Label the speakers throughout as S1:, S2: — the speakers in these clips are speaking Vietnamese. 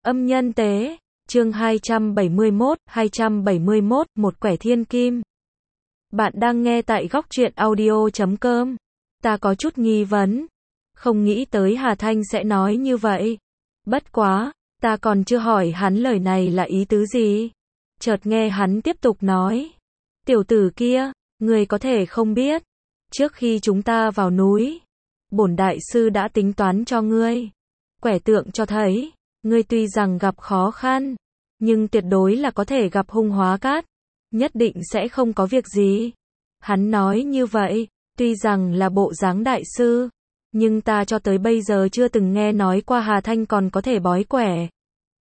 S1: Âm nhân tế, chương 271, một quẻ thiên kim. Bạn đang nghe tại góc truyện audio.com. Ta có chút nghi vấn. Không nghĩ tới Hà Thanh sẽ nói như vậy. Bất quá, ta còn chưa hỏi hắn lời này là ý tứ gì. Chợt nghe hắn tiếp tục nói. Tiểu tử kia, người có thể không biết. Trước khi chúng ta vào núi, bổn đại sư đã tính toán cho ngươi. Quẻ tượng cho thấy, ngươi tuy rằng gặp khó khăn, nhưng tuyệt đối là có thể gặp hung hóa cát. Nhất định sẽ không có việc gì. Hắn nói như vậy, tuy rằng là bộ dáng đại sư, nhưng ta cho tới bây giờ chưa từng nghe nói qua Hà Thanh còn có thể bói quẻ.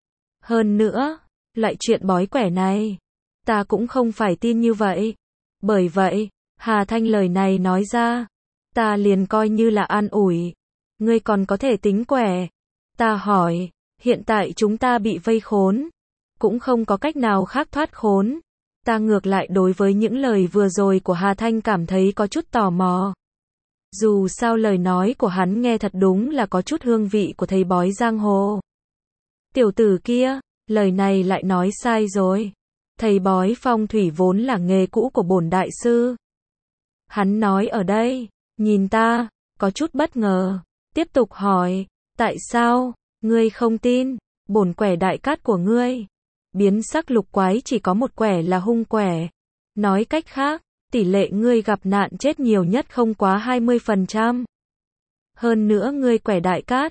S1: Hơn nữa, loại chuyện bói quẻ này, ta cũng không phải tin như vậy. Bởi vậy, Hà Thanh lời này nói ra, ta liền coi như là an ủi. Ngươi còn có thể tính quẻ. Ta hỏi, hiện tại chúng ta bị vây khốn, cũng không có cách nào khác thoát khốn. Ta ngược lại đối với những lời vừa rồi của Hà Thanh cảm thấy có chút tò mò. Dù sao lời nói của hắn nghe thật đúng là có chút hương vị của thầy bói giang hồ. Tiểu tử kia, lời này lại nói sai rồi. Thầy bói phong thủy vốn là nghề cũ của bổn đại sư. Hắn nói ở đây, nhìn ta, có chút bất ngờ, tiếp tục hỏi, tại sao, ngươi không tin, bổn quẻ đại cát của ngươi. Biến sắc lục quái chỉ có một quẻ là hung quẻ. Nói cách khác, tỷ lệ ngươi gặp nạn chết nhiều nhất không quá 20%. Hơn nữa ngươi quẻ đại cát,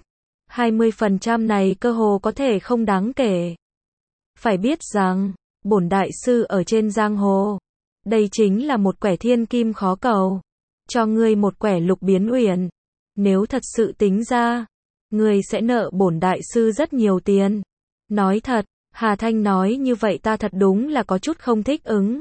S1: 20% này cơ hồ có thể không đáng kể. Phải biết rằng, bổn đại sư ở trên giang hồ, đây chính là một quẻ thiên kim khó cầu. Cho ngươi một quẻ lục biến uyển, nếu thật sự tính ra, ngươi sẽ nợ bổn đại sư rất nhiều tiền. Nói thật, Hà Thanh nói như vậy ta thật đúng là có chút không thích ứng.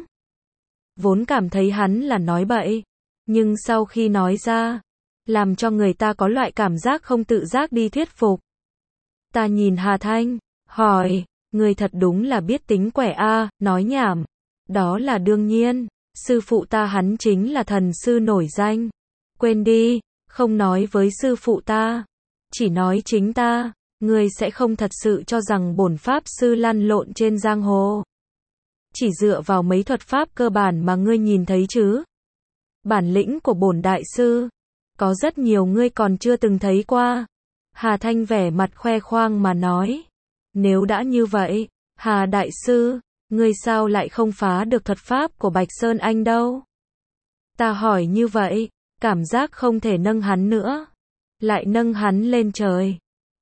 S1: Vốn cảm thấy hắn là nói bậy, nhưng sau khi nói ra, làm cho người ta có loại cảm giác không tự giác đi thuyết phục. Ta nhìn Hà Thanh, hỏi, người thật đúng là biết tính quẻ a, nói nhảm. Đó là đương nhiên, sư phụ ta hắn chính là thần sư nổi danh. Quên đi, không nói với sư phụ ta, chỉ nói chính ta. Ngươi sẽ không thật sự cho rằng bổn pháp sư lăn lộn trên giang hồ chỉ dựa vào mấy thuật pháp cơ bản mà ngươi nhìn thấy chứ. Bản lĩnh của bổn đại sư, có rất nhiều ngươi còn chưa từng thấy qua. Hà Thanh vẻ mặt khoe khoang mà nói. Nếu đã như vậy, Hà đại sư, ngươi sao lại không phá được thuật pháp của Bạch Sơn Anh đâu? Ta hỏi như vậy, cảm giác không thể nâng hắn nữa, lại nâng hắn lên trời.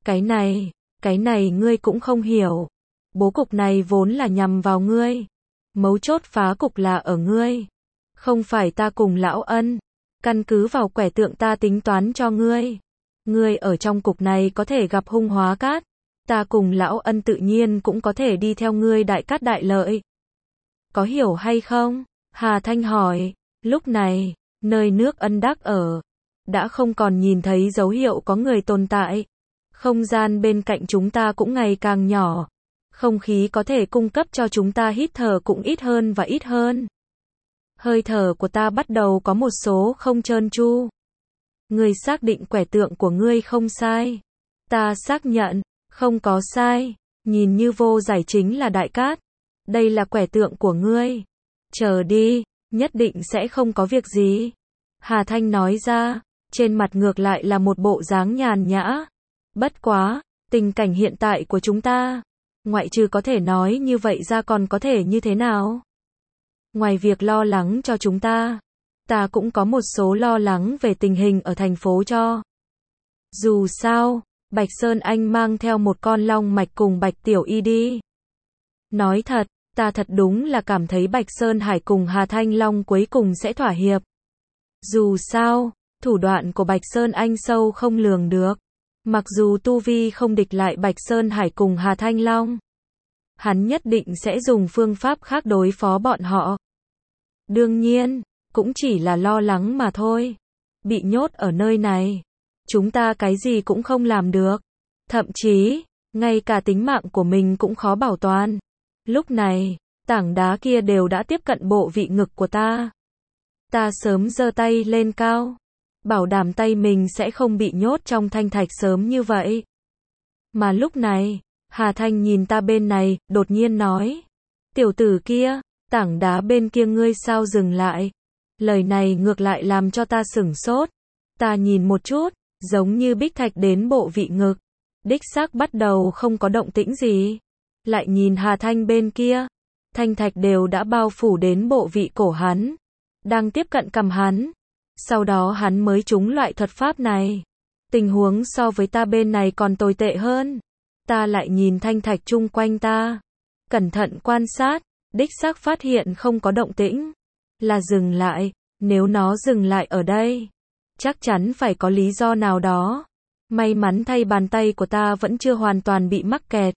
S1: Cái này ngươi cũng không hiểu. Bố cục này vốn là nhằm vào ngươi. Mấu chốt phá cục là ở ngươi. Không phải ta cùng lão Ân. Căn cứ vào quẻ tượng ta tính toán cho ngươi. Ngươi ở trong cục này có thể gặp hung hóa cát. Ta cùng lão Ân tự nhiên cũng có thể đi theo ngươi đại cát đại lợi. Có hiểu hay không? Hà Thanh hỏi. Lúc này, nơi nước Ân Đắc ở, đã không còn nhìn thấy dấu hiệu có người tồn tại. Không gian bên cạnh chúng ta cũng ngày càng nhỏ. Không khí có thể cung cấp cho chúng ta hít thở cũng ít hơn và ít hơn. Hơi thở của ta bắt đầu có một số không trơn tru. Ngươi xác định quẻ tượng của ngươi không sai. Ta xác nhận, không có sai. Nhìn như vô giải chính là đại cát. Đây là quẻ tượng của ngươi. Chờ đi, nhất định sẽ không có việc gì. Hà Thanh nói ra, trên mặt ngược lại là một bộ dáng nhàn nhã. Bất quá, tình cảnh hiện tại của chúng ta, ngoại trừ có thể nói như vậy ra còn có thể như thế nào? Ngoài việc lo lắng cho chúng ta cũng có một số lo lắng về tình hình ở thành phố cho. Dù sao, Bạch Sơn Anh mang theo một con long mạch cùng Bạch Tiểu Y đi. Nói thật, ta thật đúng là cảm thấy Bạch Sơn Hải cùng Hà Thanh Long cuối cùng sẽ thỏa hiệp. Dù sao, thủ đoạn của Bạch Sơn Anh sâu không lường được. Mặc dù tu vi không địch lại Bạch Sơn Hải cùng Hà Thanh Long, hắn nhất định sẽ dùng phương pháp khác đối phó bọn họ. Đương nhiên, cũng chỉ là lo lắng mà thôi. Bị nhốt ở nơi này, chúng ta cái gì cũng không làm được. Thậm chí, ngay cả tính mạng của mình cũng khó bảo toàn. Lúc này, tảng đá kia đều đã tiếp cận bộ vị ngực của ta. Ta sớm giơ tay lên cao, bảo đảm tay mình sẽ không bị nhốt trong thanh thạch sớm như vậy. Mà lúc này, Hà Thanh nhìn ta bên này, đột nhiên nói. Tiểu tử kia, tảng đá bên kia ngươi sao dừng lại? Lời này ngược lại làm cho ta sửng sốt. Ta nhìn một chút, giống như bích thạch đến bộ vị ngực. Đích xác bắt đầu không có động tĩnh gì. Lại nhìn Hà Thanh bên kia, thanh thạch đều đã bao phủ đến bộ vị cổ hắn, đang tiếp cận cằm hắn. Sau đó hắn mới trúng loại thuật pháp này. Tình huống so với ta bên này còn tồi tệ hơn. Ta lại nhìn thanh thạch chung quanh ta, cẩn thận quan sát, đích xác phát hiện không có động tĩnh. Là dừng lại, nếu nó dừng lại ở đây, chắc chắn phải có lý do nào đó. May mắn thay bàn tay của ta vẫn chưa hoàn toàn bị mắc kẹt.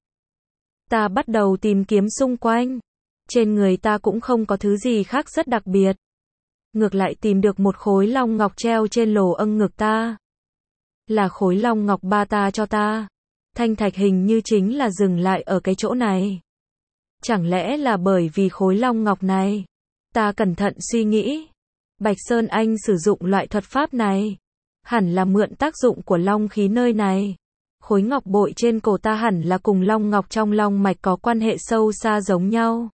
S1: Ta bắt đầu tìm kiếm xung quanh. Trên người ta cũng không có thứ gì khác rất đặc biệt. Ngược lại tìm được một khối long ngọc treo trên lỗ âng ngực ta. Là khối long ngọc ba ta cho ta. Thanh thạch hình như chính là dừng lại ở cái chỗ này. Chẳng lẽ là bởi vì khối long ngọc này? Ta cẩn thận suy nghĩ. Bạch Sơn Anh sử dụng loại thuật pháp này, hẳn là mượn tác dụng của long khí nơi này. Khối ngọc bội trên cổ ta hẳn là cùng long ngọc trong long mạch có quan hệ sâu xa giống nhau.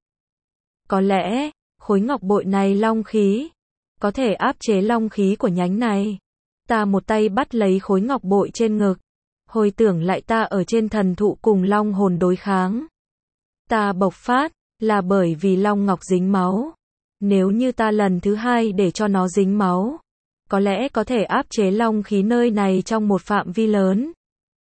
S1: Có lẽ, khối ngọc bội này long khí, có thể áp chế long khí của nhánh này. Ta một tay bắt lấy khối ngọc bội trên ngực, hồi tưởng lại ta ở trên thần thụ cùng long hồn đối kháng. Ta bộc phát, là bởi vì long ngọc dính máu. Nếu như ta lần thứ hai để cho nó dính máu, có lẽ có thể áp chế long khí nơi này trong một phạm vi lớn.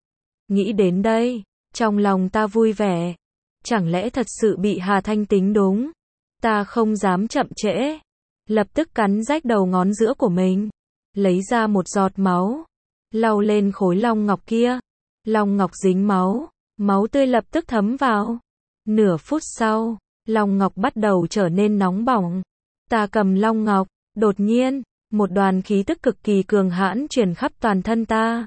S1: Nghĩ đến đây, trong lòng ta vui vẻ. Chẳng lẽ thật sự bị Hà Thanh tính đúng? Ta không dám chậm trễ. Lập tức cắn rách đầu ngón giữa của mình. Lấy ra một giọt máu. Lau lên khối long ngọc kia. Long ngọc dính máu. Máu tươi lập tức thấm vào. Nửa phút sau, long ngọc bắt đầu trở nên nóng bỏng. Ta cầm long ngọc. Đột nhiên, một đoàn khí tức cực kỳ cường hãn truyền khắp toàn thân ta.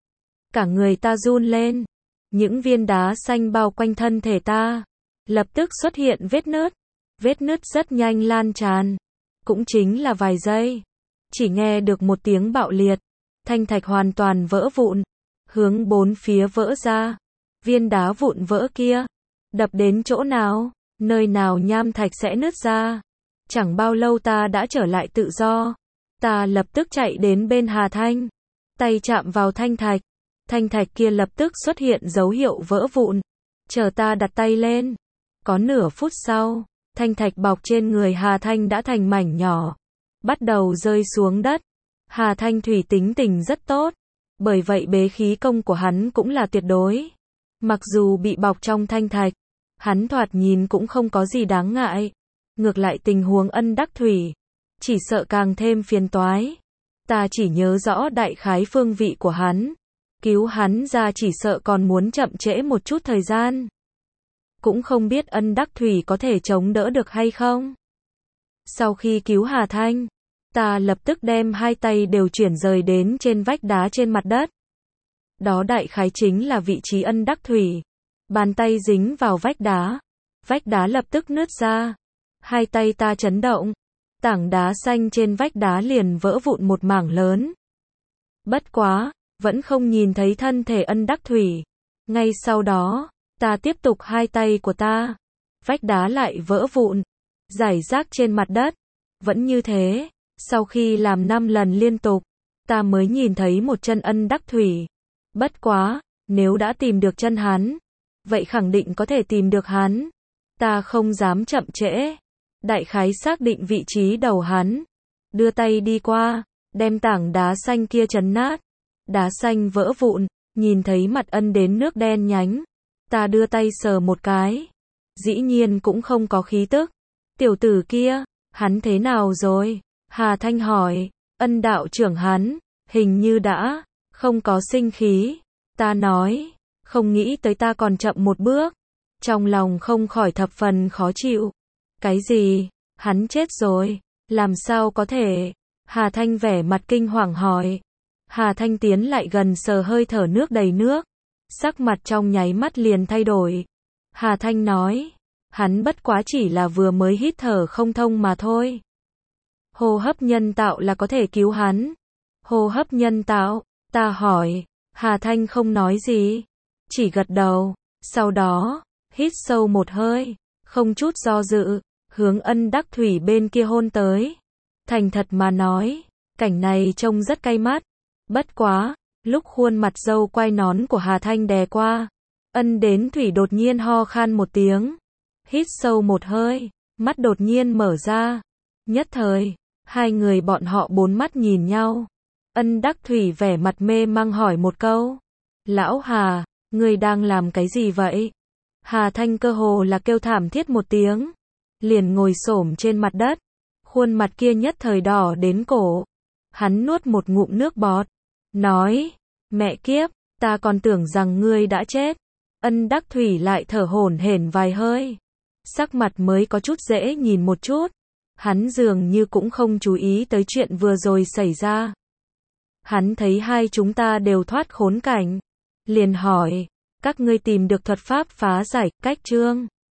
S1: Cả người ta run lên. Những viên đá xanh bao quanh thân thể ta. Lập tức xuất hiện vết nứt. Vết nứt rất nhanh lan tràn. Cũng chính là vài giây. Chỉ nghe được một tiếng bạo liệt. Thanh thạch hoàn toàn vỡ vụn. Hướng bốn phía vỡ ra. Viên đá vụn vỡ kia. Đập đến chỗ nào, nơi nào nham thạch sẽ nứt ra. Chẳng bao lâu ta đã trở lại tự do. Ta lập tức chạy đến bên Hà Thanh. Tay chạm vào thanh thạch. Thanh thạch kia lập tức xuất hiện dấu hiệu vỡ vụn. Chờ ta đặt tay lên. Có nửa phút sau, thanh thạch bọc trên người Hà Thanh đã thành mảnh nhỏ. Bắt đầu rơi xuống đất. Hà Thanh thủy tính tình rất tốt. Bởi vậy bế khí công của hắn cũng là tuyệt đối. Mặc dù bị bọc trong thanh thạch, hắn thoạt nhìn cũng không có gì đáng ngại. Ngược lại tình huống ân đắc thủy, chỉ sợ càng thêm phiền toái. Ta chỉ nhớ rõ đại khái phương vị của hắn. Cứu hắn ra chỉ sợ còn muốn chậm trễ một chút thời gian. Cũng không biết ân đắc thủy có thể chống đỡ được hay không. Sau khi cứu Hà Thanh, ta lập tức đem hai tay đều chuyển rời đến trên vách đá trên mặt đất. Đó đại khái chính là vị trí ân đắc thủy. Bàn tay dính vào vách đá lập tức nứt ra. Hai tay ta chấn động, tảng đá xanh trên vách đá liền vỡ vụn một mảng lớn. Bất quá, vẫn không nhìn thấy thân thể ân đắc thủy. Ngay sau đó, ta tiếp tục hai tay của ta. Vách đá lại vỡ vụn, rải rác trên mặt đất. Vẫn như thế, sau khi làm 5 lần liên tục, ta mới nhìn thấy một chân ân đắc thủy. Bất quá, nếu đã tìm được chân hắn, vậy khẳng định có thể tìm được hắn. Ta không dám chậm trễ. Đại khái xác định vị trí đầu hắn. Đưa tay đi qua, đem tảng đá xanh kia chấn nát. Đá xanh vỡ vụn, nhìn thấy mặt ân đến nước đen nhánh. Ta đưa tay sờ một cái. Dĩ nhiên cũng không có khí tức. Tiểu tử kia, hắn thế nào rồi? Hà Thanh hỏi. Ân đạo trưởng hắn, hình như đã không có sinh khí. Ta nói, không nghĩ tới ta còn chậm một bước. Trong lòng không khỏi thập phần khó chịu. Cái gì? Hắn chết rồi? Làm sao có thể? Hà Thanh vẻ mặt kinh hoàng hỏi. Hà Thanh tiến lại gần sờ hơi thở nước đầy nước. Sắc mặt trong nháy mắt liền thay đổi. Hà Thanh nói. Hắn bất quá chỉ là vừa mới hít thở không thông mà thôi. Hô hấp nhân tạo là có thể cứu hắn. Hô hấp nhân tạo? Ta hỏi. Hà Thanh không nói gì. Chỉ gật đầu. Sau đó, hít sâu một hơi, không chút do dự, hướng Ân Đắc Thủy bên kia hôn tới. Thành thật mà nói, cảnh này trông rất cay mắt. Bất quá, lúc khuôn mặt dâu quai nón của Hà Thanh đè qua, Ân đến Thủy đột nhiên ho khan một tiếng. Hít sâu một hơi, mắt đột nhiên mở ra. Nhất thời, hai người bọn họ bốn mắt nhìn nhau. Ân Đắc Thủy vẻ mặt mê mang hỏi một câu. Lão Hà, ngươi đang làm cái gì vậy? Hà Thanh cơ hồ là kêu thảm thiết một tiếng. Liền ngồi xổm trên mặt đất. Khuôn mặt kia nhất thời đỏ đến cổ. Hắn nuốt một ngụm nước bọt. Nói, mẹ kiếp, ta còn tưởng rằng ngươi đã chết. Ân Đắc Thủy lại thở hổn hển vài hơi. Sắc mặt mới có chút dễ nhìn một chút. Hắn dường như cũng không chú ý tới chuyện vừa rồi xảy ra. Hắn thấy hai chúng ta đều thoát khốn cảnh. Liền hỏi, các ngươi tìm được thuật pháp phá giải cách chưa?